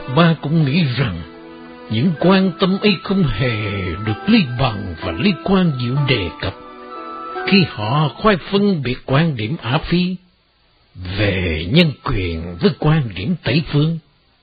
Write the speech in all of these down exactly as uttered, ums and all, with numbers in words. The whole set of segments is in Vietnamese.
Ba cũng nghĩ rằng những quan tâm ấy không hề được Lý Bằng và Lý Quang Diệu đề cập khi họ khoai phân biệt quan điểm Ả Phi về nhân quyền với quan điểm Tây Phương.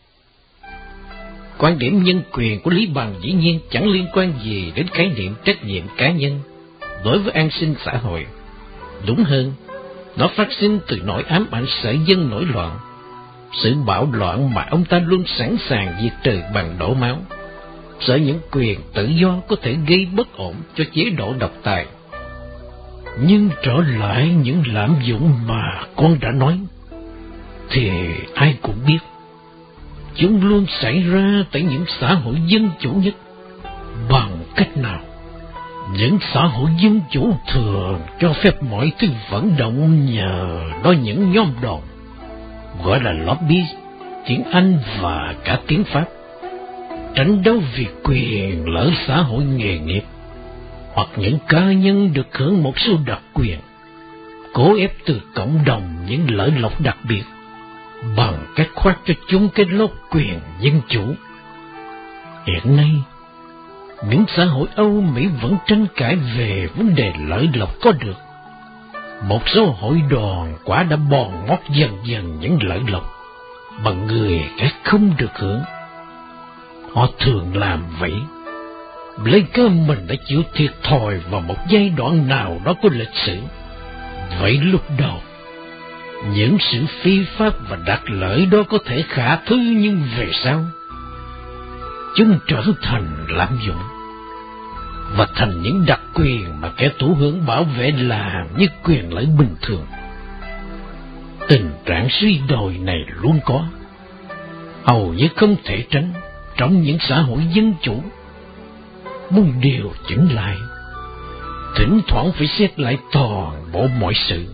Quan điểm nhân quyền của Lý Bằng dĩ nhiên chẳng liên quan gì đến khái niệm trách nhiệm cá nhân đối với an sinh xã hội. Đúng hơn, nó phát sinh từ nỗi ám ảnh sợ dân nổi loạn, sự bạo loạn mà ông ta luôn sẵn sàng diệt trừ bằng đổ máu, sợ những quyền tự do có thể gây bất ổn cho chế độ độc tài. Nhưng trở lại những lạm dụng mà con đã nói, thì ai cũng biết, chúng luôn xảy ra tại những xã hội dân chủ nhất. Bằng cách nào? Những xã hội dân chủ thường cho phép mọi thứ vận động nhờ đó những nhóm đoàn, gọi là lobby, tiếng Anh và cả tiếng Pháp, tranh đấu vì quyền lợi xã hội nghề nghiệp, hoặc những cá nhân được hưởng một số đặc quyền, cố ép từ cộng đồng những lợi lộc đặc biệt bằng cách khoác cho chúng cái lốt quyền dân chủ. Hiện nay, những xã hội Âu Mỹ vẫn tranh cãi về vấn đề lợi lộc có được. Một số hội đoàn quả đã bòn mót dần dần những lợi lộc mà người khác không được hưởng. Họ thường làm vậy lấy cớ mình đã chịu thiệt thòi vào một giai đoạn nào đó của lịch sử. Vậy lúc đầu, những sự phi pháp và đặc lợi đó có thể khả thứ, nhưng về sau chúng trở thành lạm dụng và thành những đặc quyền mà kẻ thụ hưởng bảo vệ làm như quyền lợi bình thường. Tình trạng suy đồi này luôn có, hầu như không thể tránh trong những xã hội dân chủ. Muốn điều chỉnh lại, thỉnh thoảng phải xét lại toàn bộ mọi sự,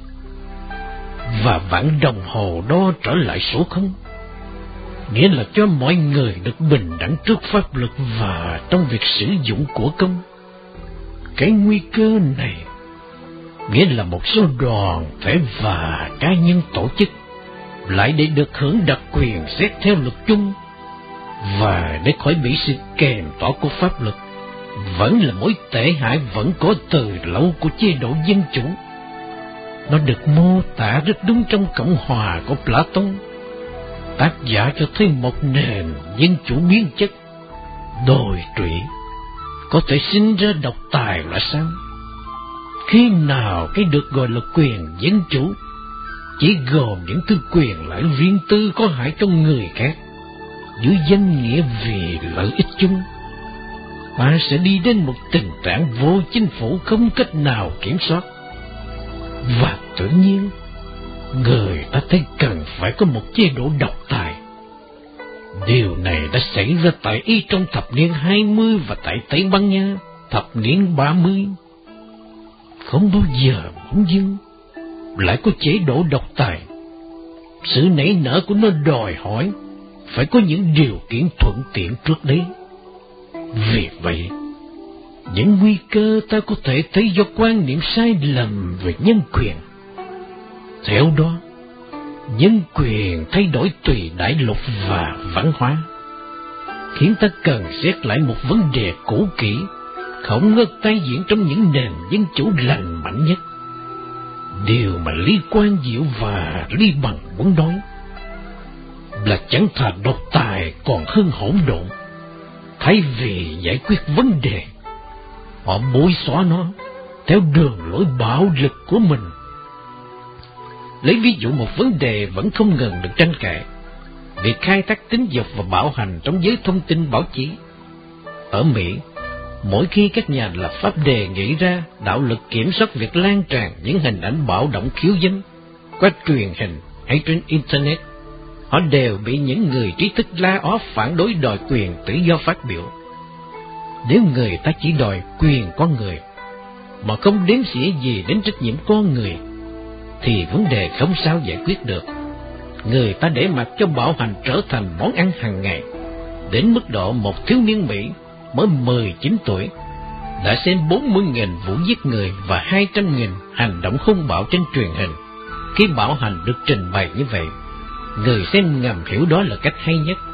và vạn đồng hồ đó trở lại số không, nghĩa là cho mọi người được bình đẳng trước pháp luật và trong việc sử dụng của công. Cái nguy cơ này nghĩa là một số đoàn thể và cá nhân tổ chức lại để được hưởng đặc quyền xét theo luật chung, và để khỏi bị sự kèm tỏ của pháp luật, vẫn là mối tệ hại vẫn có từ lâu của chế độ dân chủ. Nó được mô tả rất đúng trong Cộng hòa của Plato. Tác giả cho thấy một nền dân chủ biến chất, đồi trụy, có thể sinh ra độc tài là sao? Khi nào cái được gọi là quyền dân chủ chỉ gồm những thứ quyền lợi riêng tư có hại cho người khác dưới danh nghĩa vì lợi ích chung, ta sẽ đi đến một tình trạng vô chính phủ không cách nào kiểm soát. Và tự nhiên, người ta thấy cần phải có một chế độ độc tài. Điều này đã xảy ra tại Ý trong thập niên hai mươi và tại Tây Ban Nha thập niên ba mươi. Không bao giờ bỗng dưng lại có chế độ độc tài. Sự nảy nở của nó đòi hỏi phải có những điều kiện thuận tiện trước đấy. Vì vậy, những nguy cơ ta có thể thấy do quan niệm sai lầm về nhân quyền. Theo đó, nhân quyền thay đổi tùy đại lục và văn hóa, khiến ta cần xét lại một vấn đề cũ kỹ, không ngớt tái diễn trong những nền dân chủ lành mạnh nhất. Điều mà Lý Quang Diệu và Lý Bằng muốn nói là chẳng thà độc tài còn hơn hỗn độn. Thay vì giải quyết vấn đề, họ bôi xóa nó theo đường lối bạo lực của mình. Lấy ví dụ một vấn đề vẫn không ngừng được tranh cãi, việc khai thác tính dục và bạo hành trong giới thông tin báo chí. Ở Mỹ, mỗi khi các nhà lập pháp đề nghị ra đạo luật kiểm soát việc lan tràn những hình ảnh bạo động khiêu dâm qua truyền hình hay trên Internet, họ đều bị những người trí thức la ó phản đối đòi quyền tự do phát biểu. Nếu người ta chỉ đòi quyền con người mà không đếm xỉa gì đến trách nhiệm con người, thì vấn đề không sao giải quyết được. Người ta để mặc cho bạo hành trở thành món ăn hàng ngày, đến mức độ một thiếu niên Mỹ mới mười chín tuổi đã xem bốn mươi nghìn vụ giết người và hai trăm nghìn hành động hung bạo trên truyền hình. Khi bạo hành được trình bày như vậy, người xem ngầm hiểu đó là cách hay nhất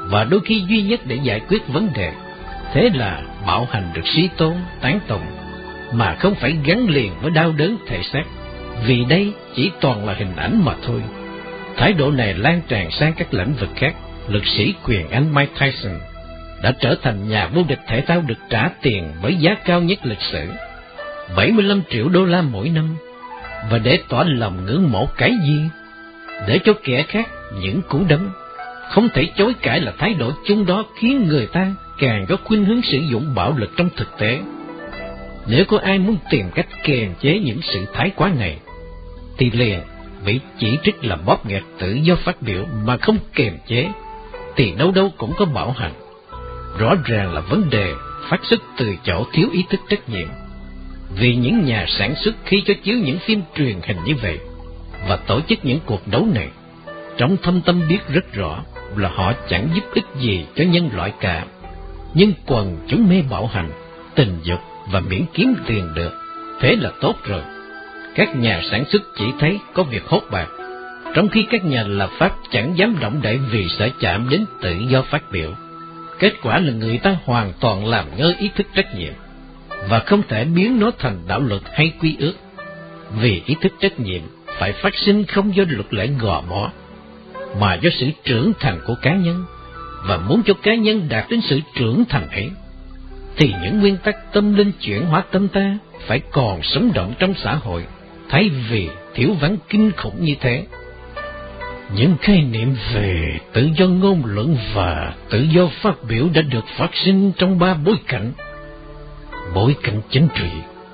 và đôi khi duy nhất để giải quyết vấn đề. Thế là bạo hành được suy tôn, tán tụng, mà không phải gắn liền với đau đớn thể xác, vì đây chỉ toàn là hình ảnh mà thôi. Thái độ này lan tràn sang các lĩnh vực khác. Lực sĩ quyền Anh Mike Tyson đã trở thành nhà vô địch thể thao được trả tiền với giá cao nhất lịch sử, bảy mươi lăm triệu đô la mỗi năm. Và để tỏ lòng ngưỡng mộ cái gì, để cho kẻ khác những cú đấm, không thể chối cãi là thái độ chung đó khiến người ta càng có khuynh hướng sử dụng bạo lực trong thực tế. Nếu có ai muốn tìm cách kiềm chế những sự thái quá này, thì liền bị chỉ trích là bóp nghẹt tự do phát biểu mà không kiềm chế, thì đâu đâu cũng có bạo hành. Rõ ràng là vấn đề phát xuất từ chỗ thiếu ý thức trách nhiệm. Vì những nhà sản xuất khi cho chiếu những phim truyền hình như vậy và tổ chức những cuộc đấu này, trong thâm tâm biết rất rõ là họ chẳng giúp ích gì cho nhân loại cả. Nhưng quần chúng mê bạo hành, tình dục và miễn kiếm tiền được, thế là tốt rồi. Các nhà sản xuất chỉ thấy có việc hốt bạc, trong khi các nhà lập pháp chẳng dám động đậy vì sợ chạm đến tự do phát biểu. Kết quả là người ta hoàn toàn làm ngơ ý thức trách nhiệm, và không thể biến nó thành đạo luật hay quy ước. Vì ý thức trách nhiệm phải phát sinh không do luật lệ gò bó, mà do sự trưởng thành của cá nhân. Và muốn cho cá nhân đạt đến sự trưởng thành ấy, thì những nguyên tắc tâm linh chuyển hóa tâm ta phải còn sống động trong xã hội, thay vì thiếu vắng kinh khủng như thế. Những khái niệm về tự do ngôn luận và tự do phát biểu đã được phát sinh trong ba bối cảnh: bối cảnh chính trị,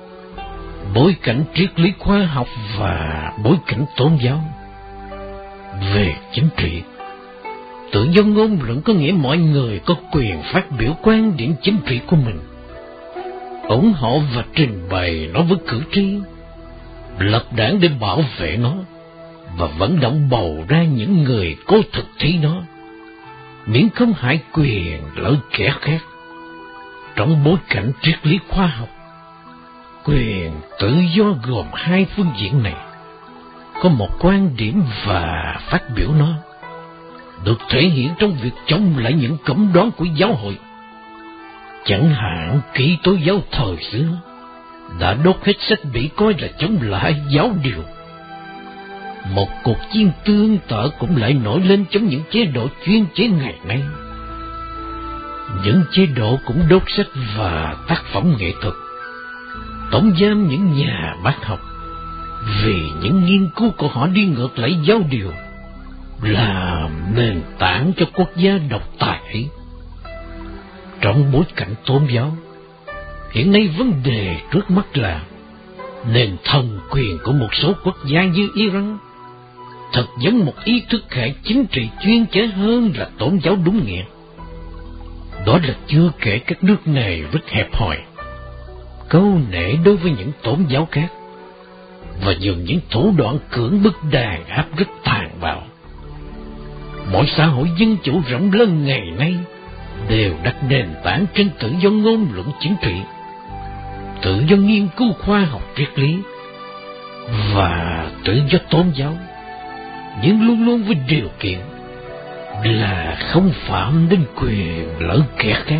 bối cảnh triết lý khoa học và bối cảnh tôn giáo. Về chính trị, tự do ngôn luận có nghĩa mọi người có quyền phát biểu quan điểm chính trị của mình, ủng hộ và trình bày nó với cử tri, lập đảng để bảo vệ nó, và vận động bầu ra những người cố thực thi nó, miễn không hại quyền lợi kẻ khác. Trong bối cảnh triết lý khoa học, quyền tự do gồm hai phương diện này: có một quan điểm và phát biểu nó, được thể hiện trong việc chống lại những cấm đoán của giáo hội. Chẳng hạn Kỹ tố giáo thời xưa đã đốt hết sách bị coi là chống lại giáo điều. Một cuộc chiến tương tự cũng lại nổi lên chống những chế độ chuyên chế ngày nay. Những chế độ cũng đốt sách và tác phẩm nghệ thuật, tống giam những nhà bác học vì những nghiên cứu của họ đi ngược lại giáo điều, là nền tảng cho quốc gia độc tài ấy. Trong bối cảnh tôn giáo, hiện nay vấn đề trước mắt là nền thần quyền của một số quốc gia như Iran thật giống một ý thức hệ chính trị chuyên chế hơn là tôn giáo đúng nghĩa. Đó là chưa kể các nước này rất hẹp hòi, câu nệ đối với những tôn giáo khác, và dùng những thủ đoạn cưỡng bức đàn áp rất tàn bạo. Mọi xã hội dân chủ rộng lớn ngày nay đều đặt nền tảng trên tự do ngôn luận chính trị, tự do nghiên cứu khoa học triết lý và tự do tôn giáo, nhưng luôn luôn với điều kiện là không phạm đến quyền lợi kẻ khác.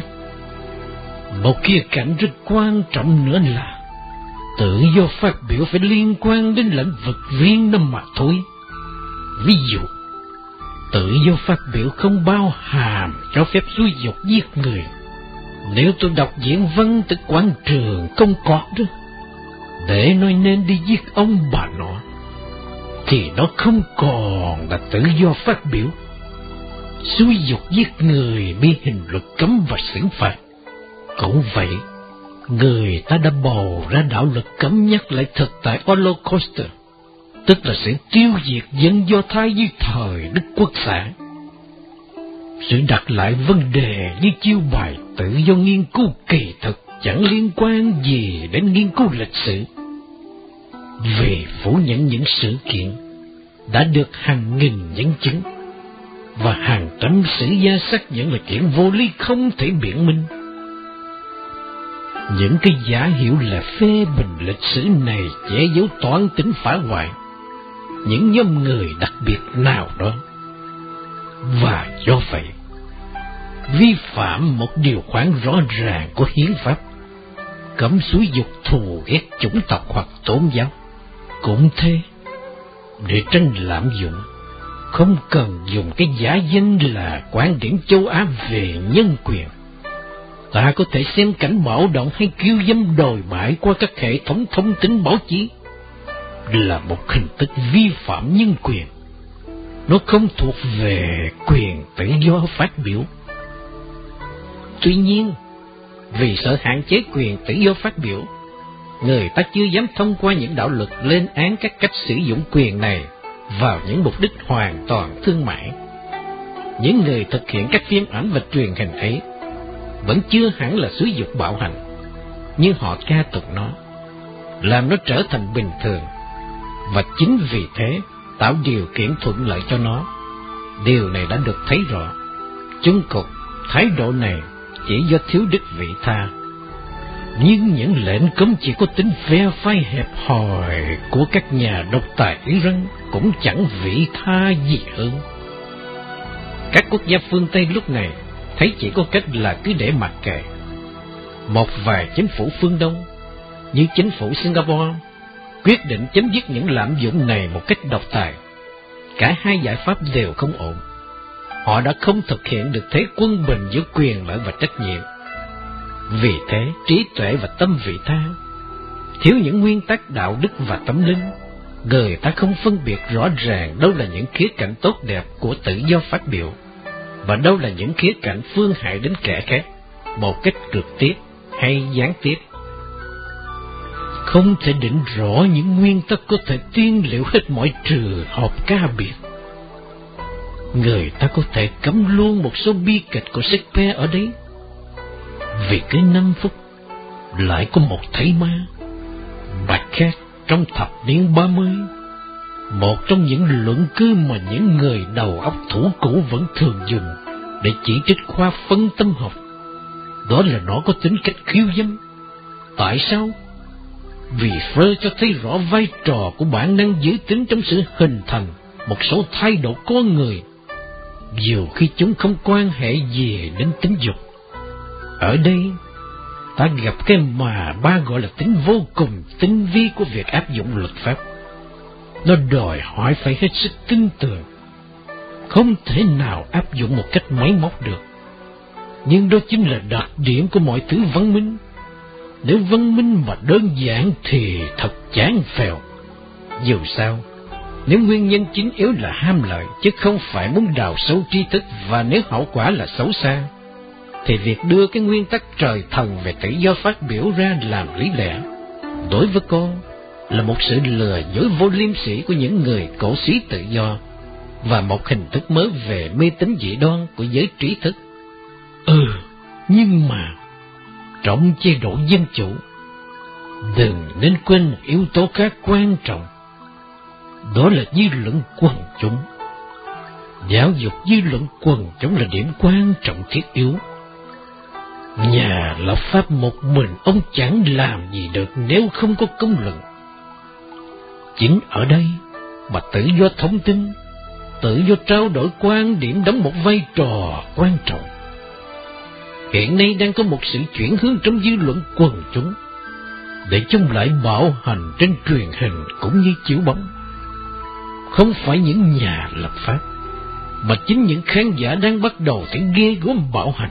Một khía cạnh rất quan trọng nữa là tự do phát biểu phải liên quan đến lĩnh vực riêng đó mà thôi. Ví dụ, tự do phát biểu không bao hàm cho phép xúi dục giết người. Nếu tôi đọc diễn văn từ quảng trường công cọt đó, để nói nên đi giết ông bà nọ, thì nó không còn là tự do phát biểu. Xúi dục giết người bị hình luật cấm và xử phạt. Cũng vậy, người ta đã bầu ra đạo luật cấm nhắc lại thực tại Holocaust, tức là sự tiêu diệt dân Do Thái dưới thời Đức Quốc xã. Sự đặt lại vấn đề như chiêu bài tự do nghiên cứu kỳ thực chẳng liên quan gì đến nghiên cứu lịch sử, vì phủ nhận những sự kiện đã được hàng nghìn nhân chứng và hàng trăm sử gia xác nhận là chuyện vô lý không thể biện minh. Những cái giả hiệu là phê bình lịch sử này che giấu toan tính phá hoại những nhóm người đặc biệt nào đó. Và do vậy, vi phạm một điều khoản rõ ràng của hiến pháp, cấm xúi dục thù ghét chủng tộc hoặc tôn giáo. Cũng thế, để tránh lạm dụng, không cần dùng cái giả danh là quan điểm châu Á về nhân quyền. Ta có thể xem cảnh bạo động hay kiêu dâm đồi bại qua các hệ thống thông tin báo chí là một hình thức vi phạm nhân quyền. Nó không thuộc về quyền tự do phát biểu. Tuy nhiên, vì sợ hạn chế quyền tự do phát biểu, người ta chưa dám thông qua những đạo luật lên án các cách sử dụng quyền này vào những mục đích hoàn toàn thương mại. Những người thực hiện các phim ảnh và truyền hình ấy vẫn chưa hẳn là xúi dục bạo hành, nhưng họ ca tụng nó, làm nó trở thành bình thường, và chính vì thế tạo điều kiện thuận lợi cho nó. Điều này đã được thấy rõ. Chung cuộc, thái độ này chỉ do thiếu đức vị tha. Nhưng những lệnh cấm chỉ có tính phe phái hẹp hòi của các nhà độc tài Iran cũng chẳng vị tha gì hơn. Các quốc gia phương Tây lúc này thấy chỉ có cách là cứ để mặc kệ. Một vài chính phủ phương Đông, như chính phủ Singapore, quyết định chấm dứt những lạm dụng này một cách độc tài. Cả hai giải pháp đều không ổn. Họ đã không thực hiện được thế quân bình giữa quyền lợi và trách nhiệm. Vì thế, trí tuệ và tâm vị tha, thiếu những nguyên tắc đạo đức và tâm linh, người ta không phân biệt rõ ràng đâu là những khía cạnh tốt đẹp của tự do phát biểu, và đâu là những khía cạnh phương hại đến kẻ khác, một cách trực tiếp hay gián tiếp. Không thể định rõ những nguyên tắc có thể tiên liệu hết mọi trường hợp cá biệt. Người ta có thể cấm luôn một số bi kịch của Shakespeare ở đấy, vì cứ năm phút lại có một thầy ma. Bạch khác trong thập niên ba mươi, một trong những luận cứ mà những người đầu óc thủ cũ vẫn thường dùng để chỉ trích khoa phân tâm học, đó là nó có tính cách khiêu dâm. Tại sao? Vì Freud cho thấy rõ vai trò của bản năng giới tính trong sự hình thành một số thái độ con người, dù khi chúng không quan hệ gì đến tính dục. Ở đây, ta gặp cái mà ba gọi là tính vô cùng tinh vi của việc áp dụng luật pháp. Nó đòi hỏi phải hết sức tinh tường, không thể nào áp dụng một cách máy móc được. Nhưng đó chính là đặc điểm của mọi thứ văn minh. Nếu văn minh mà đơn giản thì thật chán phèo. Dù sao, nếu nguyên nhân chính yếu là ham lợi chứ không phải muốn đào sâu tri thức, và nếu hậu quả là xấu xa, thì việc đưa cái nguyên tắc trời thần về tự do phát biểu ra làm lý lẽ, đối với con là một sự lừa dối vô liêm sỉ của những người cổ xí tự do, và một hình thức mới về mê tín dị đoan của giới trí thức. Ừ, nhưng mà trong chế độ dân chủ, đừng nên quên một yếu tố khác quan trọng, đó là dư luận quần chúng. Giáo dục dư luận quần chúng là điểm quan trọng thiết yếu. Nhà lập pháp một mình ông chẳng làm gì được nếu không có công luận. Chính ở đây mà tự do thông tin, tự do trao đổi quan điểm đóng một vai trò quan trọng. Hiện nay đang có một sự chuyển hướng trong dư luận quần chúng, để chống lại bạo hành trên truyền hình cũng như chiếu bóng. Không phải những nhà lập pháp, mà chính những khán giả đang bắt đầu thấy ghê gớm bạo hành.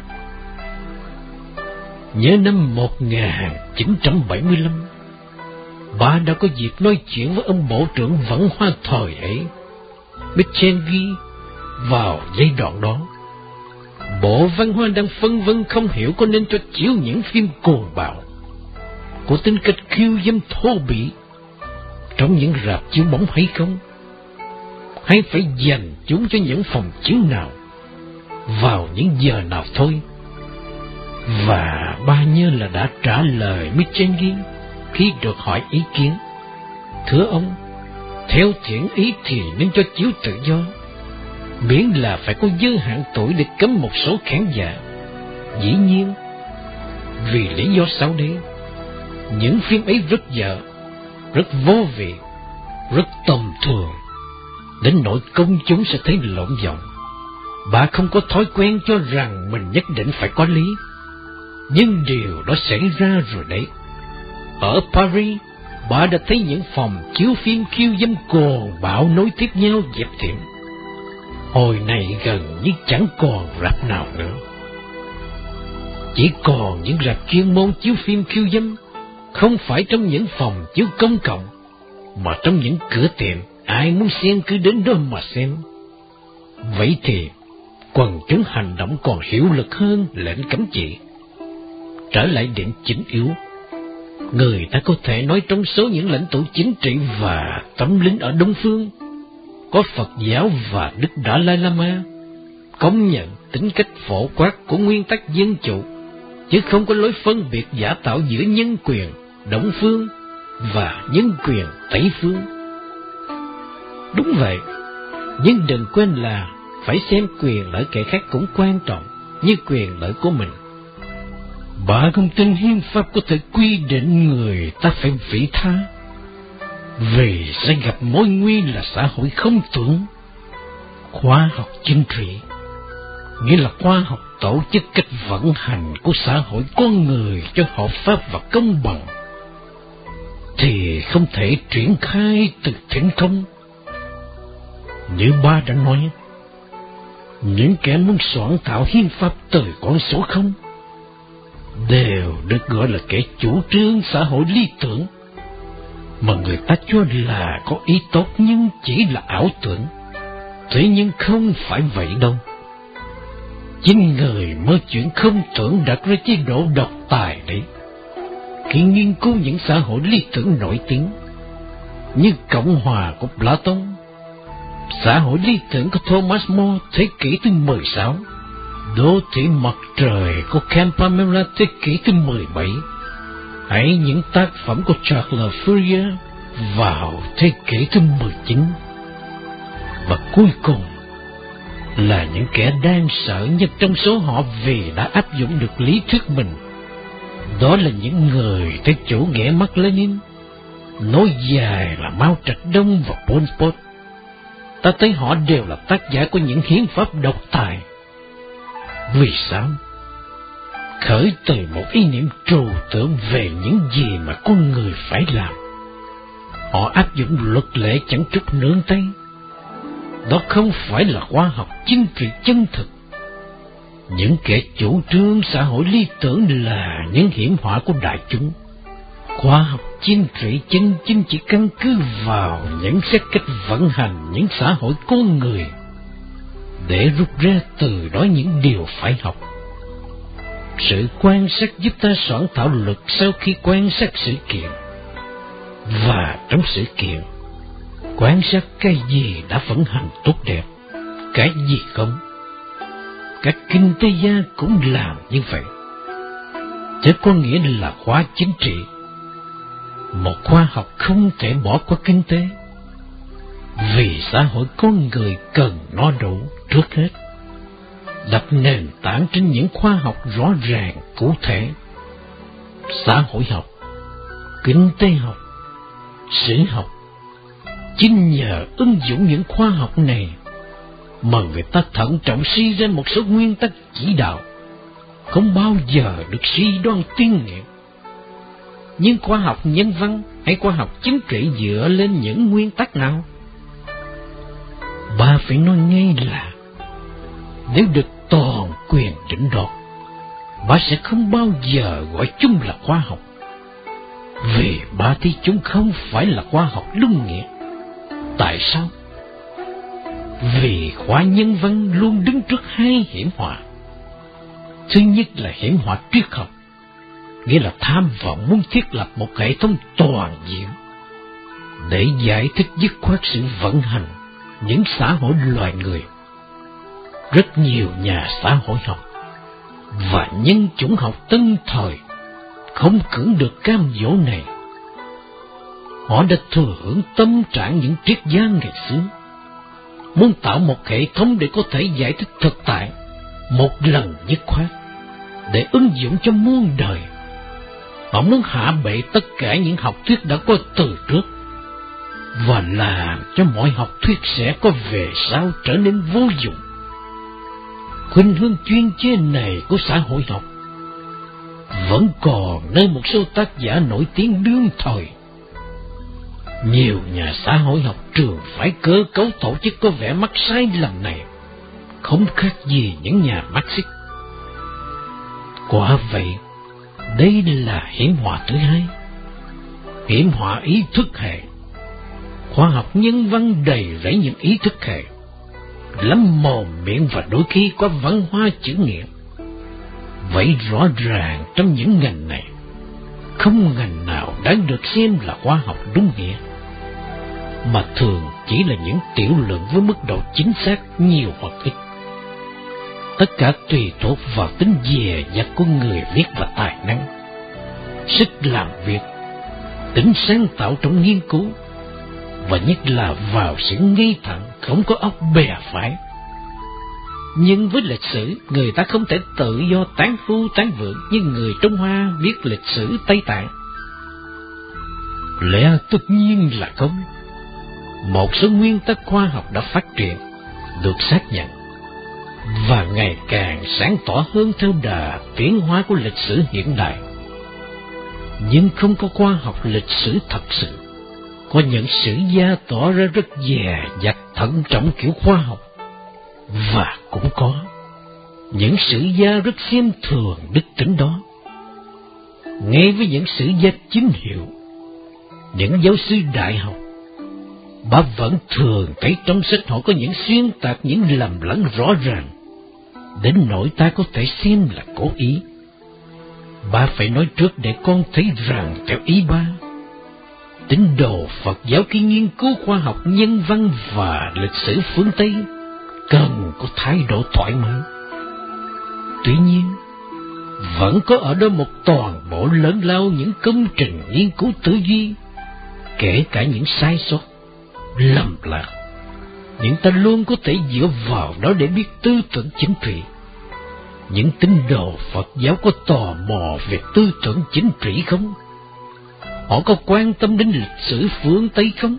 Nhớ năm một nghìn chín trăm bảy mươi lăm, bà đã có dịp nói chuyện với ông Bộ trưởng Văn hóa thời ấy, Michelgi. Vào giai đoạn đó, Bộ Văn hóa đang phân vân không hiểu có nên cho chiếu những phim cuồng bạo, có tính cách khiêu dâm thô bỉ trong những rạp chiếu bóng hay không, hay phải dành chúng cho những phòng chiếu nào, vào những giờ nào thôi. Và ba nhớ là đã trả lời Michelgi khi được hỏi ý kiến: thưa ông, theo thiện ý thì nên cho chiếu tự do, miễn là phải có giới hạn tuổi để cấm một số khán giả. Dĩ nhiên, vì lý do sau đây, những phim ấy rất dở, rất vô vị, rất tầm thường, đến nỗi công chúng sẽ thấy lộn giọng. Bà không có thói quen cho rằng mình nhất định phải có lý, nhưng điều đó xảy ra rồi đấy. Ở Paris, bà đã thấy những phòng chiếu phim khiêu dâm cồn bạo nối tiếp nhau dẹp tiệm. Hồi này gần như chẳng còn rạp nào nữa. Chỉ còn những rạp chuyên môn chiếu phim khiêu dâm, không phải trong những phòng chiếu công cộng, mà trong những cửa tiệm ai muốn xem cứ đến đó mà xem. Vậy thì quần chúng hành động còn hiệu lực hơn lệnh cấm chỉ. Trở lại điểm chính yếu, người ta có thể nói trong số những lãnh tụ chính trị và tâm linh ở Đông Phương, có Phật giáo và Đức Dalai Lama công nhận tính cách phổ quát của nguyên tắc dân chủ, chứ không có lối phân biệt giả tạo giữa nhân quyền Đông Phương và nhân quyền Tây Phương. Đúng vậy, nhưng đừng quên là phải xem quyền lợi kẻ khác cũng quan trọng như quyền lợi của mình. Bà không tin hiến pháp có thể quy định người ta phải vị tha, vì sẽ gặp mối nguy là xã hội không tưởng. Khoa học chính trị, nghĩa là khoa học tổ chức cách vận hành của xã hội con người cho hợp pháp và công bằng, thì không thể triển khai từ thỉnh không. Như ba đã nói, những kẻ muốn soạn thảo hiến pháp từ con số không đều được gọi là kẻ chủ trương xã hội lý tưởng, mà người ta cho là có ý tốt nhưng chỉ là ảo tưởng. Thế nhưng không phải vậy đâu. Chính người mơ chuyện không tưởng đặt ra chế độ độc tài đấy. Khi nghiên cứu những xã hội lý tưởng nổi tiếng như Cộng hòa của Plato, xã hội lý tưởng của Thomas More thế kỷ thứ mười sáu, đô thị mặt trời của Campanella thế kỷ thứ mười bảy, hay những tác phẩm của Charles Fourier vào thế kỷ thứ mười chín. Và cuối cùng là những kẻ đang sợ nhất trong số họ vì đã áp dụng được lý thuyết mình. Đó là những người theo chủ nghĩa Mác Lênin, nói dài là Mao Trạch Đông và Pol Pot. Ta thấy họ đều là tác giả của những hiến pháp độc tài. Vì sao? Khởi từ một ý niệm trừu tượng về những gì mà con người phải làm. Họ áp dụng luật lệ chẳng chút nương tay. Đó không phải là khoa học chính trị chân thực. Những kẻ chủ trương xã hội lý tưởng là những hiểm họa của đại chúng. Khoa học chính trị chân chính chỉ căn cứ vào những xét cách vận hành những xã hội con người, để rút ra từ đó những điều phải học. Sự quan sát giúp ta soạn thảo luật sau khi quan sát sự kiện. Và trong sự kiện, quan sát cái gì đã vận hành tốt đẹp, cái gì không. Các kinh tế gia cũng làm như vậy. Chứ có nghĩa là khoa chính trị, một khoa học không thể bỏ qua kinh tế, vì xã hội con người cần no đủ trước hết, đặt nền tảng trên những khoa học rõ ràng cụ thể. Xã hội học, kinh tế học, sử học. Chính nhờ ứng dụng những khoa học này mà người ta thận trọng suy ra một số nguyên tắc chỉ đạo, không bao giờ được suy đoán tiên nghiệm. Nhưng khoa học nhân văn hay khoa học chính trị dựa lên những nguyên tắc nào? Bà phải nói ngay là nếu được toàn quyền định đoạt, bà sẽ không bao giờ gọi chúng là khoa học, vì bà thấy chúng không phải là khoa học đúng nghĩa. Tại sao? Vì khoa nhân văn luôn đứng trước hai hiểm họa. Thứ nhất là hiểm họa triết học, nghĩa là tham vọng muốn thiết lập một hệ thống toàn diện để giải thích dứt khoát sự vận hành những xã hội loài người. Rất nhiều nhà xã hội học và nhân chủng học tân thời không cưỡng được cam dỗ này. Họ đã thừa hưởng tâm trạng những triết gia ngày xưa, muốn tạo một hệ thống để có thể giải thích thực tại một lần dứt khoát, để ứng dụng cho muôn đời. Họ muốn hạ bệ tất cả những học thuyết đã có từ trước, và làm cho mọi học thuyết sẽ có về sau trở nên vô dụng. khuynh hướng chuyên chế này của xã hội học vẫn còn nơi một số tác giả nổi tiếng đương thời. Nhiều nhà xã hội học trường phải cơ cấu tổ chức có vẻ mắc sai lầm này, không khác gì những nhà Marxist. Quả vậy, đây là hiểm họa thứ hai, hiểm họa ý thức hệ. Khoa học nhân văn đầy rẫy những ý thức hệ, lắm mồm miệng và đôi khi có văn hoa chữ nghĩa. Vậy rõ ràng trong những ngành này, không ngành nào đáng được xem là khoa học đúng nghĩa, mà thường chỉ là những tiểu luận với mức độ chính xác nhiều hoặc ít. Tất cả tùy thuộc vào tính dè dặt của người viết và tài năng, sức làm việc, tính sáng tạo trong nghiên cứu, và nhất là vào sự ngây thẳng không có óc bè phái. Nhưng với lịch sử, người ta không thể tự do tán phu tán vượng như người Trung Hoa viết lịch sử Tây Tạng. Lẽ tất nhiên là không. Một số nguyên tắc khoa học đã phát triển, được xác nhận, và ngày càng sáng tỏ hơn theo đà tiến hóa của lịch sử hiện đại. Nhưng không có khoa học lịch sử thật sự. Có những sử gia tỏ ra rất dè dặt thận trọng kiểu khoa học, và cũng có những sử gia rất xem thường đức tính đó. Ngay với những sử gia chính hiệu, những giáo sư đại học, bà vẫn thường thấy trong sách họ có những xuyên tạc, những lầm lẫn rõ ràng, đến nỗi ta có thể xem là cố ý. Bà phải nói trước để con thấy rằng theo ý ba, tín đồ Phật giáo khi nghiên cứu khoa học nhân văn và lịch sử phương Tây cần có thái độ thoải mái. Tuy nhiên, vẫn có ở đó một toàn bộ lớn lao những công trình nghiên cứu tư duy, kể cả những sai sót, lầm lạc. Nhưng ta luôn có thể dựa vào đó để biết tư tưởng chính trị. Những tín đồ Phật giáo có tò mò về tư tưởng chính trị không? Họ có quan tâm đến lịch sử phương Tây không?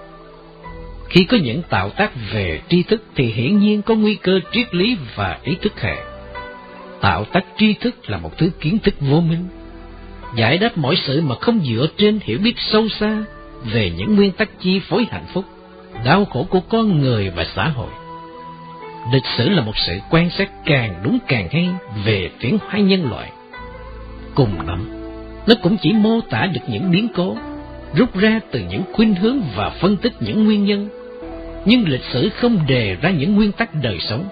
Khi có những tạo tác về tri thức thì hiển nhiên có nguy cơ triết lý và ý thức hệ. Tạo tác tri thức là một thứ kiến thức vô minh, giải đáp mọi sự mà không dựa trên hiểu biết sâu xa về những nguyên tắc chi phối hạnh phúc, đau khổ của con người và xã hội. Lịch sử là một sự quan sát càng đúng càng hay về tiến hóa nhân loại. Cùng lắm, nó cũng chỉ mô tả được những biến cố, rút ra từ những khuynh hướng và phân tích những nguyên nhân, nhưng lịch sử không đề ra những nguyên tắc đời sống.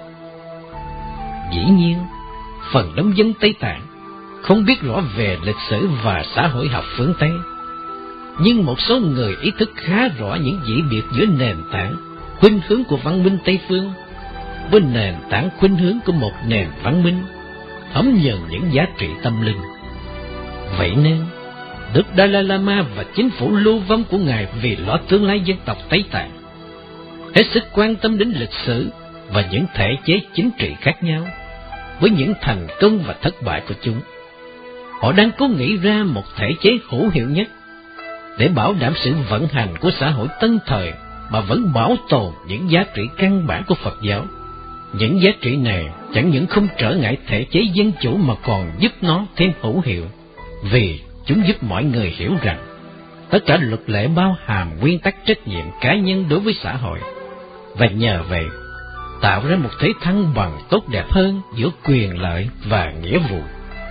Dĩ nhiên, phần đông dân Tây Tạng không biết rõ về lịch sử và xã hội học phương Tây, nhưng một số người ý thức khá rõ những dị biệt giữa nền tảng khuynh hướng của văn minh Tây phương với nền tảng khuynh hướng của một nền văn minh thấm nhuần những giá trị tâm linh. Vậy nên, Đức Dalai Lama và chính phủ lưu vong của Ngài vì lo tương lai dân tộc Tây Tạng, hết sức quan tâm đến lịch sử và những thể chế chính trị khác nhau, với những thành công và thất bại của chúng. Họ đang cố nghĩ ra một thể chế hữu hiệu nhất để bảo đảm sự vận hành của xã hội tân thời mà vẫn bảo tồn những giá trị căn bản của Phật giáo. Những giá trị này chẳng những không trở ngại thể chế dân chủ mà còn giúp nó thêm hữu hiệu, vì chúng giúp mọi người hiểu rằng tất cả luật lệ bao hàm nguyên tắc trách nhiệm cá nhân đối với xã hội, và nhờ vậy tạo ra một thế thăng bằng tốt đẹp hơn giữa quyền lợi và nghĩa vụ.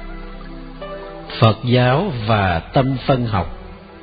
Phật giáo và tâm phân học.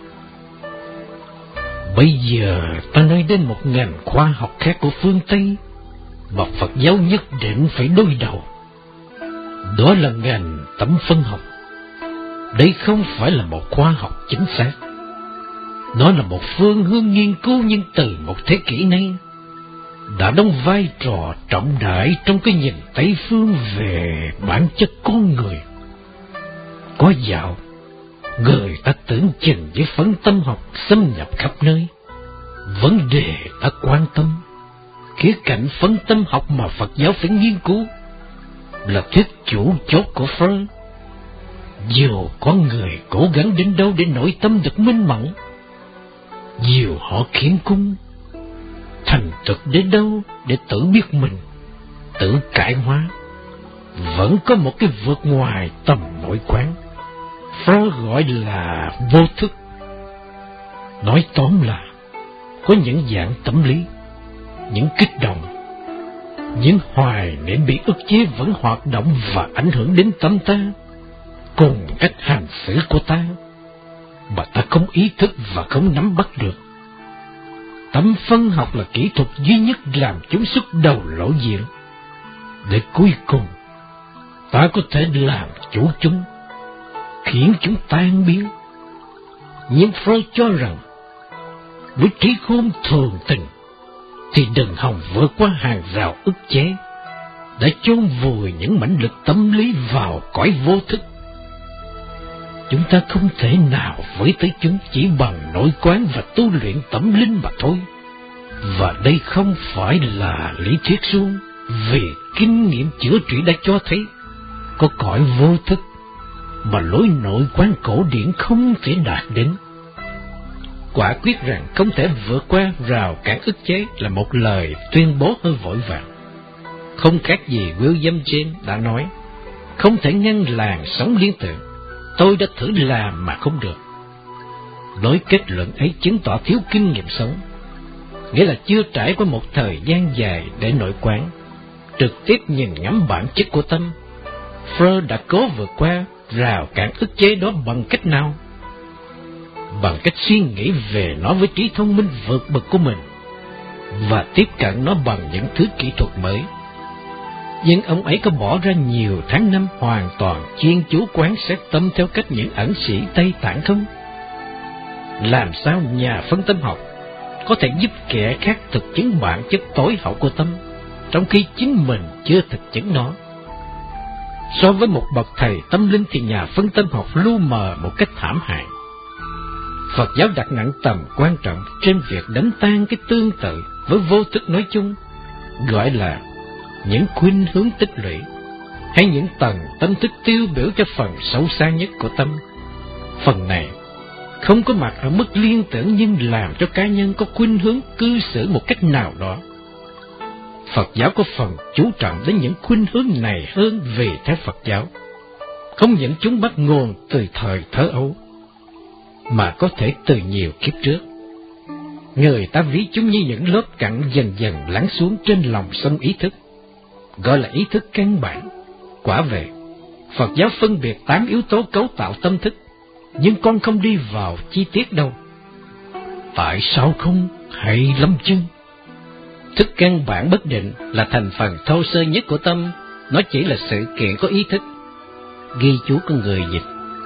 Bây giờ ta nói đến một ngành khoa học khác của phương Tây mà Phật giáo nhất định phải đối đầu. Đó là ngành tâm phân học. Đây không phải là một khoa học chính xác. Nó là một phương hướng nghiên cứu nhưng từ một thế kỷ nay đã đóng vai trò trọng đại trong cái nhìn Tây phương về bản chất con người. Có dạo, người ta tưởng chừng với phân tâm học xâm nhập khắp nơi. Vấn đề ta quan tâm, khía cạnh phân tâm học mà Phật giáo phải nghiên cứu là thuyết chủ chốt của Freud. Dù con người cố gắng đến đâu để nội tâm được minh mẫn, dù họ khiêm cung, thành thực đến đâu để tự biết mình, tự cải hóa, vẫn có một cái vượt ngoài tầm nội quán, Freud gọi là vô thức. Nói tóm là có những dạng tâm lý, những kích động, những hoài niệm bị ức chế vẫn hoạt động và ảnh hưởng đến tâm ta, cùng cách hành xử của ta, mà ta không ý thức và không nắm bắt được. Tâm phân học là kỹ thuật duy nhất làm chúng xuất đầu lộ diện, để cuối cùng ta có thể làm chủ chúng, khiến chúng tan biến. Nhưng Freud cho rằng, với trí khôn thường tình, thì đừng hòng vượt qua hàng rào ức chế, đã chôn vùi những mãnh lực tâm lý vào cõi vô thức. Chúng ta không thể nào với tới chúng chỉ bằng nội quán và tu luyện tâm linh mà thôi. Và đây không phải là lý thuyết suông, vì kinh nghiệm chữa trị đã cho thấy có cõi vô thức mà lối nội quán cổ điển không thể đạt đến. Quả quyết rằng không thể vượt qua rào cản ức chế là một lời tuyên bố hơi vội vàng. Không khác gì William James đã nói, không thể ngăn làn sóng liên tưởng, tôi đã thử làm mà không được. Nói kết luận ấy chứng tỏ thiếu kinh nghiệm sống, nghĩa là chưa trải qua một thời gian dài để nội quán, trực tiếp nhìn ngắm bản chất của tâm. Freud đã cố vượt qua rào cản ức chế đó bằng cách nào? Bằng cách suy nghĩ về nó với trí thông minh vượt bậc của mình, và tiếp cận nó bằng những thứ kỹ thuật mới. Nhưng ông ấy có bỏ ra nhiều tháng năm hoàn toàn chuyên chú quan sát tâm theo cách những ẩn sĩ Tây Tạng không? Làm sao nhà phân tâm học có thể giúp kẻ khác thực chứng bản chất tối hậu của tâm, trong khi chính mình chưa thực chứng nó? So với một bậc thầy tâm linh thì nhà phân tâm học lu mờ một cách thảm hại. Phật giáo đặt nặng tầm quan trọng trên việc đánh tan cái tương tự với vô thức nói chung, gọi là những khuynh hướng tích lũy, hay những tầng tâm thức tiêu biểu cho phần sâu xa nhất của tâm. Phần này không có mặt ở mức liên tưởng, nhưng làm cho cá nhân có khuynh hướng cư xử một cách nào đó. Phật giáo có phần chú trọng đến những khuynh hướng này hơn, vì theo Phật giáo, không những chúng bắt nguồn từ thời thơ ấu, mà có thể từ nhiều kiếp trước. Người ta ví chúng như những lớp cặn dần dần lắng xuống trên lòng sông ý thức, gọi là ý thức căn bản. Quả vậy, Phật giáo phân biệt tám yếu tố cấu tạo tâm thức, nhưng con không đi vào chi tiết đâu. Tại sao không? Hay lắm chứ. Thức căn bản bất định là thành phần thô sơ nhất của tâm, nó chỉ là sự kiện có ý thức. Ghi chú của người dịch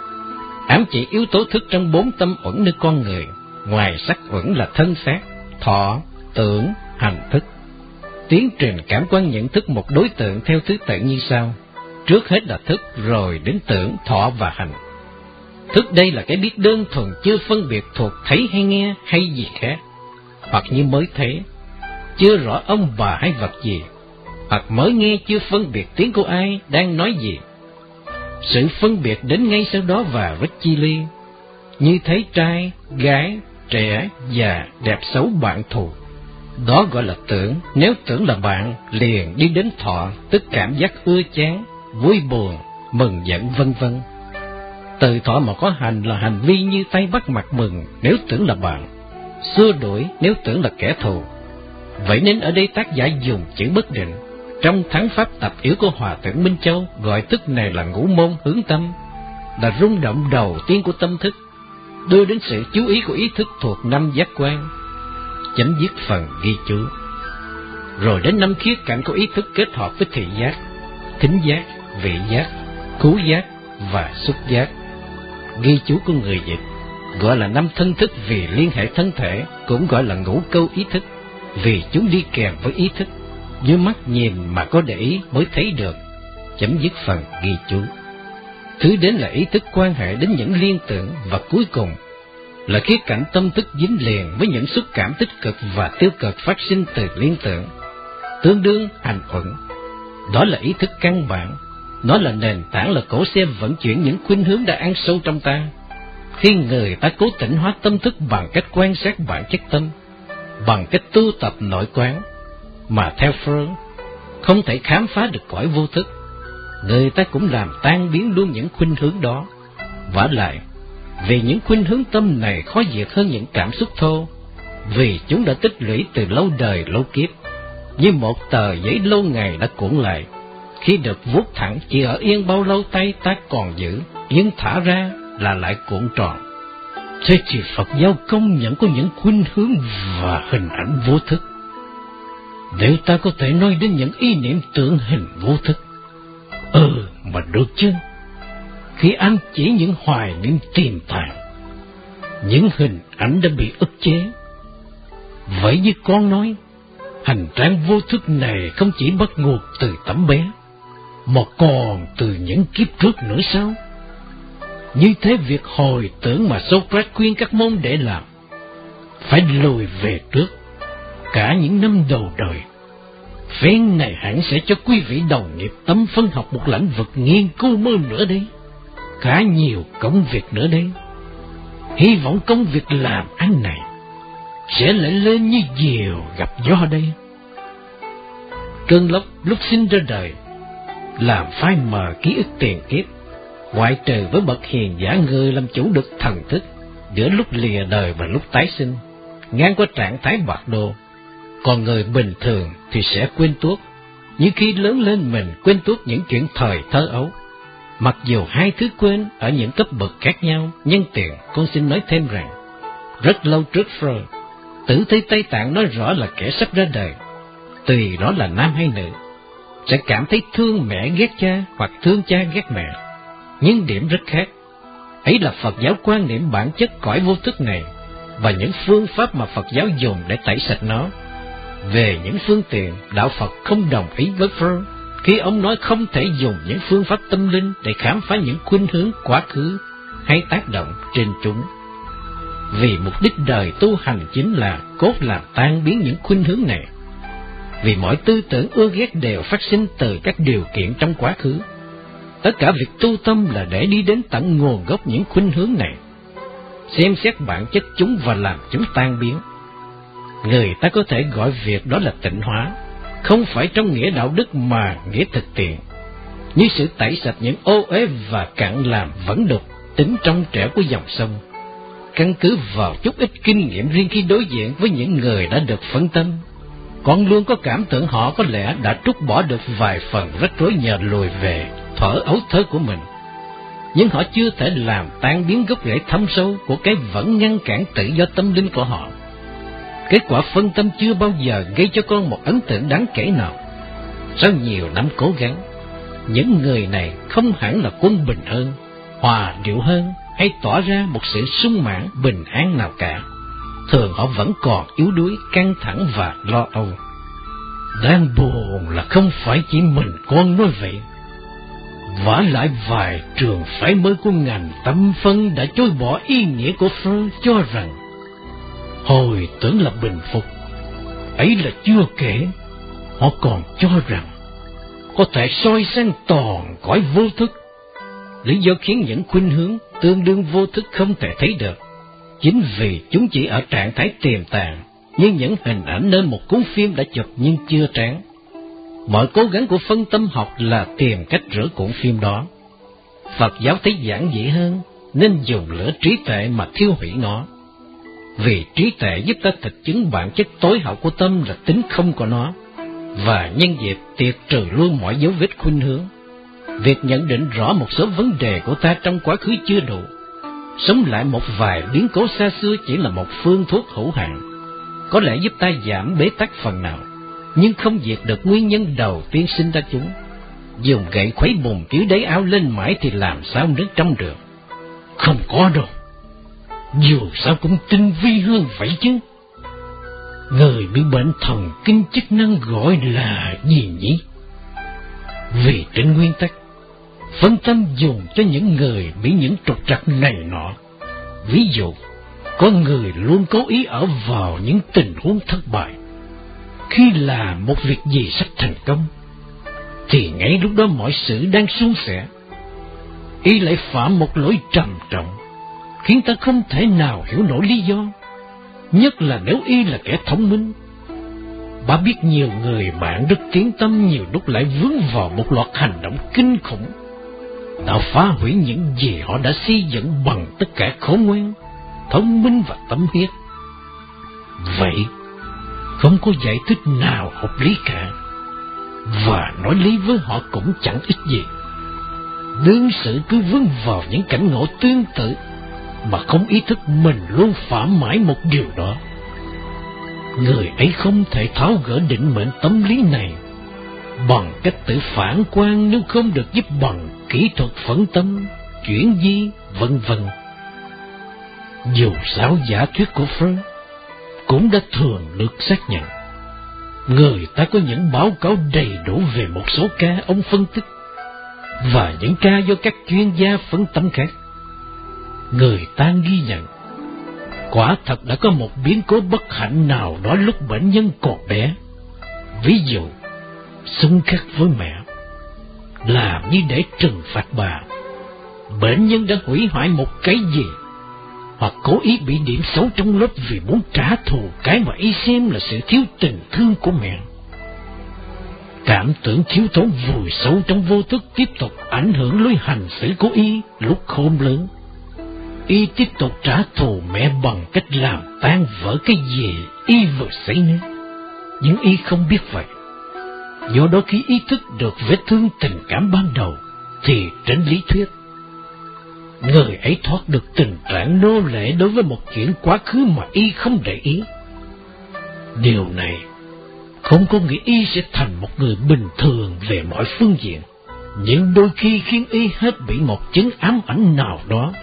ám chỉ yếu tố thức trong bốn tâm uẩn nơi con người. Ngoài sắc uẩn là thân xác, thọ, tưởng, hành thức. Tiến trình cảm quan nhận thức một đối tượng theo thứ tự như sau: trước hết là thức, rồi đến tưởng, thọ và hành. Thức đây là cái biết đơn thuần, chưa phân biệt thuộc thấy hay nghe hay gì khác, hoặc như mới thấy, chưa rõ ông bà hay vật gì, hoặc mới nghe chưa phân biệt tiếng của ai đang nói gì. Sự phân biệt đến ngay sau đó và rất chi ly, như thấy trai, gái, trẻ, già, đẹp xấu, bạn thù. Đó gọi là tưởng. Nếu tưởng là bạn, liền đi đến thọ, tức cảm giác ưa chán, vui buồn, mừng giận, vân vân. Từ thọ mà có hành là hành vi như tay bắt mặt mừng nếu tưởng là bạn, xua đuổi nếu tưởng là kẻ thù. Vậy nên ở đây tác giả dùng chữ bất định. Trong thắng pháp tập yếu của Hòa Thượng Minh Châu, gọi thức này là ngũ môn hướng tâm, là rung động đầu tiên của tâm thức, đưa đến sự chú ý của ý thức thuộc năm giác quan. Chấm dứt phần ghi chú. Rồi đến năm khía cạnh của ý thức kết hợp với thị giác, thính giác, vị giác, khứu giác và xúc giác. Ghi chú của người dịch gọi là năm thân thức vì liên hệ thân thể, cũng gọi là ngũ câu ý thức vì chúng đi kèm với ý thức, như mắt nhìn mà có để ý mới thấy được. Chấm dứt phần ghi chú. Thứ đến là ý thức quan hệ đến những liên tưởng, và cuối cùng là khía cạnh tâm thức dính liền với những xúc cảm tích cực và tiêu cực phát sinh từ liên tưởng, tương đương hành uẩn. Đó là ý thức căn bản, nó là nền tảng, là cỗ xe vận chuyển những khuynh hướng đã ăn sâu trong ta. Khi người ta cố tỉnh hóa tâm thức bằng cách quan sát bản chất tâm, bằng cách tu tập nội quán, mà theo Freud không thể khám phá được cõi vô thức, người ta cũng làm tan biến luôn những khuynh hướng đó. Vả lại, vì những khuynh hướng tâm này khó diệt hơn những cảm xúc thô, vì chúng đã tích lũy từ lâu đời lâu kiếp, như một tờ giấy lâu ngày đã cuộn lại. Khi được vuốt thẳng, chỉ ở yên bao lâu tay ta còn giữ, nhưng thả ra là lại cuộn tròn. Thế thì Phật giáo công nhận có những khuynh hướng và hình ảnh vô thức. Nếu ta có thể nói đến những ý niệm tượng hình vô thức, ừ mà được chứ. Khi anh chỉ những hoài niệm tiềm tàng, những hình ảnh đã bị ức chế. Vậy như con nói, hành trang vô thức này không chỉ bắt nguồn từ tấm bé, mà còn từ những kiếp trước nữa sao? Như thế việc hồi tưởng mà Socrates khuyên các môn đệ làm, phải lùi về trước cả những năm đầu đời. Phen này hẳn sẽ cho quý vị đồng nghiệp tấm phân học một lĩnh vực nghiên cứu mới nữa đây, cả nhiều công việc nữa đây. Hy vọng công việc làm ăn này sẽ lại lên như diều gặp gió đây. Cơn lốc lúc sinh ra đời làm phai mờ ký ức tiền kiếp, ngoại trừ với bậc hiền giả người làm chủ được thần thức giữa lúc lìa đời và lúc tái sinh, ngang qua trạng thái bạc đồ. Còn người bình thường thì sẽ quên tuốt, như khi lớn lên mình quên tuốt những chuyện thời thơ ấu. Mặc dù hai thứ quên ở những cấp bậc khác nhau, nhân tiện con xin nói thêm rằng, rất lâu trước Freud, tử thi Tây Tạng nói rõ là kẻ sắp ra đời, tùy đó là nam hay nữ, sẽ cảm thấy thương mẹ ghét cha hoặc thương cha ghét mẹ. Nhưng điểm rất khác, ấy là Phật giáo quan niệm bản chất cõi vô thức này và những phương pháp mà Phật giáo dùng để tẩy sạch nó. Về những phương tiện, đạo Phật không đồng ý với Freud khi ông nói không thể dùng những phương pháp tâm linh để khám phá những khuynh hướng quá khứ hay tác động trên chúng. Vì mục đích đời tu hành chính là cốt làm tan biến những khuynh hướng này. Vì mọi tư tưởng ưa ghét đều phát sinh từ các điều kiện trong quá khứ. Tất cả việc tu tâm là để đi đến tận nguồn gốc những khuynh hướng này, xem xét bản chất chúng và làm chúng tan biến. Người ta có thể gọi việc đó là tịnh hóa, không phải trong nghĩa đạo đức mà nghĩa thực tiễn, như sự tẩy sạch những ô uế và cặn làm vẫn đục tính trong trẻo của dòng sông, căn cứ vào chút ít kinh nghiệm riêng khi đối diện với những người đã được phân tâm. Con luôn có cảm tưởng họ có lẽ đã trút bỏ được vài phần rắc rối nhờ lùi về thuở ấu thơ của mình, nhưng họ chưa thể làm tan biến gốc rễ thâm sâu của cái vẫn ngăn cản tự do tâm linh của họ. Kết quả phân tâm chưa bao giờ gây cho con một ấn tượng đáng kể nào. Sau nhiều năm cố gắng, những người này không hẳn là quân bình hơn, hòa điệu hơn hay tỏ ra một sự sung mãn bình an nào cả. Thường họ vẫn còn yếu đuối, căng thẳng và lo âu. Đáng buồn là không phải chỉ mình con nói vậy. Vả lại vài trường phái mới của ngành tâm phân đã chối bỏ ý nghĩa của Freud, cho rằng hồi tưởng là bình phục. Ấy là chưa kể, họ còn cho rằng có thể soi sang toàn cõi vô thức. Lý do khiến những khuynh hướng tương đương vô thức không thể thấy được, chính vì chúng chỉ ở trạng thái tiềm tàng, như những hình ảnh nơi một cuốn phim đã chụp nhưng chưa tráng. Mọi cố gắng của phân tâm học là tìm cách rửa cuộn phim đó. Phật giáo thấy giản dị hơn, nên dùng lửa trí tuệ mà thiêu hủy nó. Vì trí tuệ giúp ta thực chứng bản chất tối hậu của tâm là tính không của nó, và nhân dịp tiệt trừ luôn mọi dấu vết khuynh hướng. Việc nhận định rõ một số vấn đề của ta trong quá khứ chưa đủ. Sống lại một vài biến cố xa xưa chỉ là một phương thuốc hữu hạn, có lẽ giúp ta giảm bế tắc phần nào, nhưng không diệt được nguyên nhân đầu tiên sinh ra chúng. Dùng gậy khuấy bùn dưới đáy áo lên mãi thì làm sao nước trong được? Không có đâu. Dù sao cũng tinh vi hơn vậy chứ. Người bị bệnh thần kinh chức năng gọi là gì nhỉ? Vì trên nguyên tắc, phân tâm dùng cho những người bị những trục trặc này nọ. Ví dụ, có người luôn cố ý ở vào những tình huống thất bại. Khi làm một việc gì sắp thành công, thì ngay lúc đó mọi sự đang suôn sẻ, y lại phạm một lỗi trầm trọng, khiến ta không thể nào hiểu nổi lý do, nhất là nếu y là kẻ thông minh. bà biết nhiều người bạn rất tiến tâm nhiều lúc lại vướng vào một loạt hành động kinh khủng, tạo phá hủy những gì họ đã xây dựng bằng tất cả khôn ngoan, thông minh và tâm huyết. Vậy, không có giải thích nào hợp lý cả, và nói lý với họ cũng chẳng ích gì. Đương sự cứ vướng vào những cảnh ngộ tương tự, mà không ý thức mình luôn phạm mãi một điều đó. Người ấy không thể tháo gỡ định mệnh tâm lý này bằng cách tự phản quan nếu không được giúp bằng kỹ thuật phẫn tâm, chuyển di, vân vân. Dù sao giả thuyết của Freud cũng đã thường được xác nhận. Người ta có những báo cáo đầy đủ về một số ca ông phân tích, và những ca do các chuyên gia phân tâm khác. Người ta ghi nhận, quả thật đã có một biến cố bất hạnh nào đó lúc bệnh nhân còn bé. Ví dụ, xung khắc với mẹ, làm như để trừng phạt bà. Bệnh nhân đã hủy hoại một cái gì, hoặc cố ý bị điểm xấu trong lớp vì muốn trả thù cái mà y xem là sự thiếu tình thương của mẹ. Cảm tưởng thiếu thốn vùi sâu trong vô thức tiếp tục ảnh hưởng lối hành xử của y lúc khôn lớn. Y tiếp tục trả thù mẹ bằng cách làm tan vỡ cái gì y vừa xảy nên, nhưng y không biết vậy. Do đó khi ý thức được vết thương tình cảm ban đầu, thì trên lý thuyết, người ấy thoát được tình trạng nô lệ đối với một chuyện quá khứ mà y không để ý. Điều này không có nghĩa y sẽ thành một người bình thường về mọi phương diện, nhưng đôi khi khiến y hết bị một chứng ám ảnh nào đó.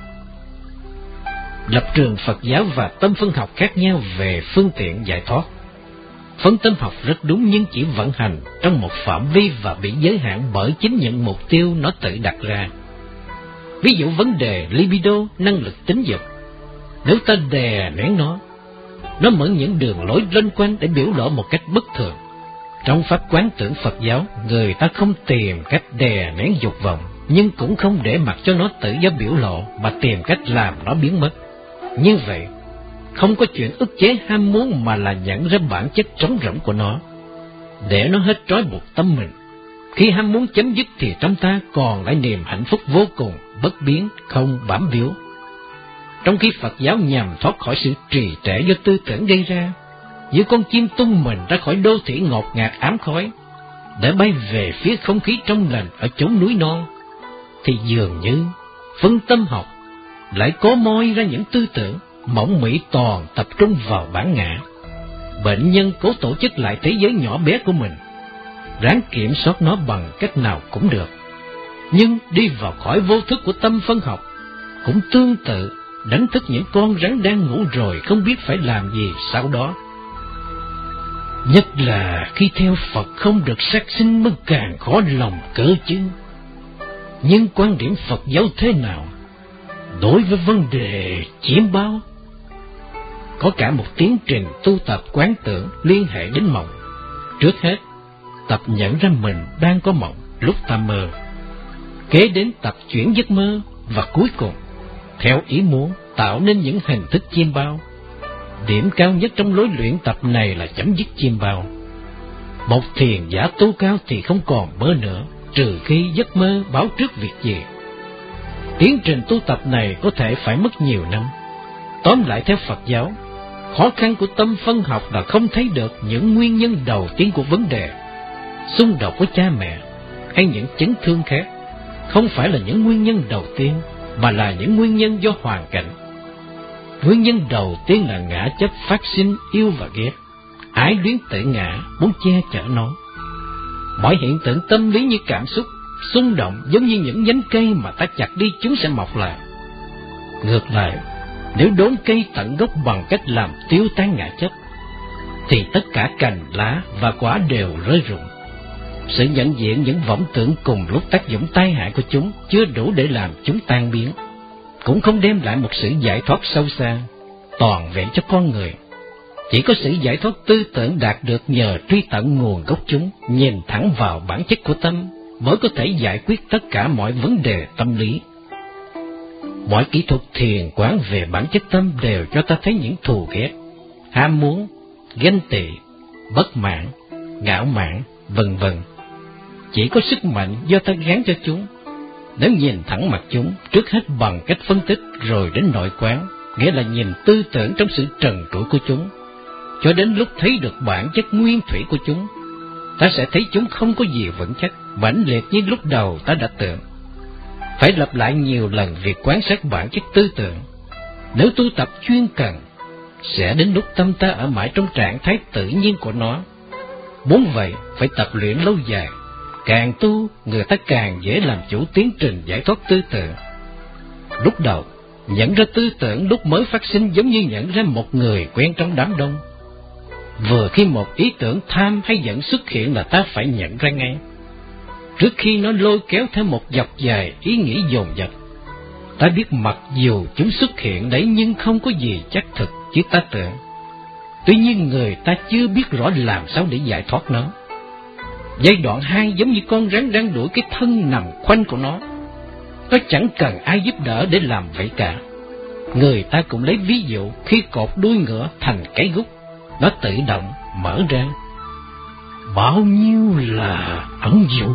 Lập trường Phật giáo và tâm phân học khác nhau về phương tiện giải thoát. Phân tâm học rất đúng nhưng chỉ vận hành trong một phạm vi và bị giới hạn bởi chính những mục tiêu nó tự đặt ra. Ví dụ vấn đề libido, năng lực tính dục. Nếu ta đè nén nó, nó mở những đường lối loanh quanh để biểu lộ một cách bất thường. Trong pháp quán tưởng Phật giáo, người ta không tìm cách đè nén dục vọng, nhưng cũng không để mặc cho nó tự do biểu lộ, mà tìm cách làm nó biến mất. Như vậy, không có chuyện ức chế ham muốn mà là nhận ra bản chất trống rỗng của nó, để nó hết trói buộc tâm mình. Khi ham muốn chấm dứt thì trong ta còn lại niềm hạnh phúc vô cùng, bất biến, không bám víu. Trong khi Phật giáo nhằm thoát khỏi sự trì trệ do tư tưởng gây ra, như con chim tung mình ra khỏi đô thị ngột ngạt ám khói, để bay về phía không khí trong lành ở chốn núi non, thì dường như phân tâm học lại cố moi ra những tư tưởng mỏng mị toàn tập trung vào bản ngã. Bệnh nhân cố tổ chức lại thế giới nhỏ bé của mình, ráng kiểm soát nó bằng cách nào cũng được. Nhưng đi vào khỏi vô thức của tâm phân học cũng tương tự đánh thức những con rắn đang ngủ rồi không biết phải làm gì sau đó. Nhất là khi theo Phật không được sát sinh mới càng khó lòng cơ chứ. Nhưng quan điểm Phật giáo thế nào đối với vấn đề chiêm bao? Có cả một tiến trình tu tập quán tưởng liên hệ đến mộng. Trước hết, tập nhận ra mình đang có mộng lúc ta mơ. Kế đến tập chuyển giấc mơ, và cuối cùng, theo ý muốn, tạo nên những hình thức chiêm bao. Điểm cao nhất trong lối luyện tập này là chấm dứt chiêm bao. Một thiền giả tu cao thì không còn mơ nữa, trừ khi giấc mơ báo trước việc gì. Tiến trình tu tập này có thể phải mất nhiều năm. Tóm lại theo Phật giáo, khó khăn của tâm phân học là không thấy được những nguyên nhân đầu tiên của vấn đề. Xung đột với cha mẹ hay những chấn thương khác không phải là những nguyên nhân đầu tiên, mà là những nguyên nhân do hoàn cảnh. Nguyên nhân đầu tiên là ngã chấp phát sinh yêu và ghét, ái luyến tự ngã muốn che chở nó. Mọi hiện tượng tâm lý như cảm xúc, xung động giống như những nhánh cây mà ta chặt đi chúng sẽ mọc lại. Ngược lại, nếu đốn cây tận gốc bằng cách làm tiêu tan ngã chấp, thì tất cả cành, lá và quả đều rơi rụng. Sự nhận diện những vọng tưởng cùng lúc tác dụng tai hại của chúng chưa đủ để làm chúng tan biến, cũng không đem lại một sự giải thoát sâu xa, toàn vẹn cho con người. Chỉ có sự giải thoát tư tưởng đạt được nhờ truy tận nguồn gốc chúng, nhìn thẳng vào bản chất của tâm, mới có thể giải quyết tất cả mọi vấn đề tâm lý. Mọi kỹ thuật thiền quán về bản chất tâm đều cho ta thấy những thù ghét, ham muốn, ganh tị, bất mãn, ngạo mạn, vân vân. Chỉ có sức mạnh do ta gán cho chúng. Nếu nhìn thẳng mặt chúng, trước hết bằng cách phân tích rồi đến nội quán, nghĩa là nhìn tư tưởng trong sự trần trụi của chúng, cho đến lúc thấy được bản chất nguyên thủy của chúng, ta sẽ thấy chúng không có gì vững chắc, mãnh liệt như lúc đầu ta đã tưởng. Phải lặp lại nhiều lần việc quan sát bản chất tư tưởng. Nếu tu tập chuyên cần, sẽ đến lúc tâm ta ở mãi trong trạng thái tự nhiên của nó. Muốn vậy, phải tập luyện lâu dài. Càng tu, người ta càng dễ làm chủ tiến trình giải thoát tư tưởng. Lúc đầu, nhận ra tư tưởng lúc mới phát sinh giống như nhận ra một người quen trong đám đông. Vừa khi một ý tưởng tham hay giận xuất hiện là ta phải nhận ra ngay, trước khi nó lôi kéo theo một dọc dài ý nghĩ dồn dập. Ta biết mặc dù chúng xuất hiện đấy nhưng không có gì chắc thực chứ ta tưởng. Tuy nhiên người ta chưa biết rõ làm sao để giải thoát nó. Giai đoạn hai giống như con rắn đang đuổi cái thân nằm khoanh của nó. Nó chẳng cần ai giúp đỡ để làm vậy cả. Người ta cũng lấy ví dụ khi cột đuôi ngựa thành cái gút, nó tự động mở ra. Bao nhiêu là ẩn dụ.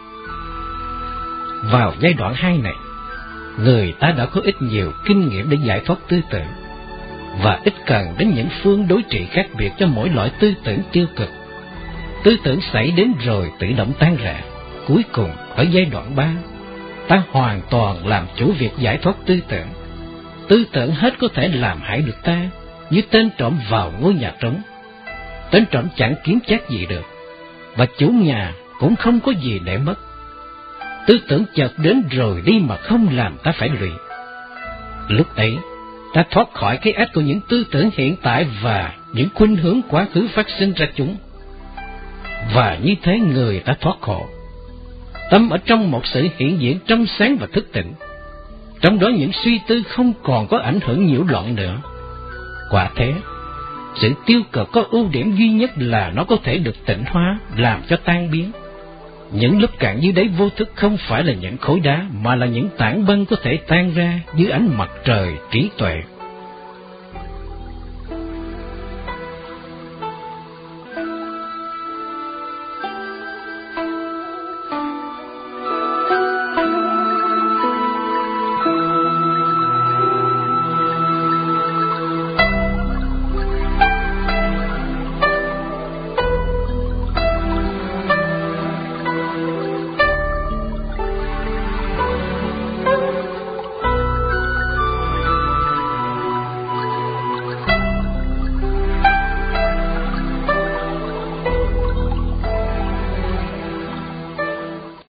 Vào giai đoạn hai này, người ta đã có ít nhiều kinh nghiệm để giải thoát tư tưởng, và ít cần đến những phương đối trị khác biệt cho mỗi loại tư tưởng tiêu cực. Tư tưởng xảy đến rồi tự động tan rã. Cuối cùng, ở giai đoạn ba, ta hoàn toàn làm chủ việc giải thoát tư tưởng. Tư tưởng hết có thể làm hại được ta, như tên trộm vào ngôi nhà trống. Tên trộm chẳng kiếm chắc gì được, và chủ nhà cũng không có gì để mất. Tư tưởng chợt đến rồi đi mà không làm ta phải lụy. Lúc ấy, ta thoát khỏi cái ách của những tư tưởng hiện tại và những khuynh hướng quá khứ phát sinh ra chúng. Và như thế người ta thoát khổ. Tâm ở trong một sự hiện diện trong sáng và thức tỉnh. Trong đó những suy tư không còn có ảnh hưởng nhiễu loạn nữa. Quả thế, sự tiêu cực có ưu điểm duy nhất là nó có thể được tịnh hóa, làm cho tan biến. Những lớp cạn dưới đáy vô thức không phải là những khối đá, mà là những tảng băng có thể tan ra dưới ánh mặt trời trí tuệ.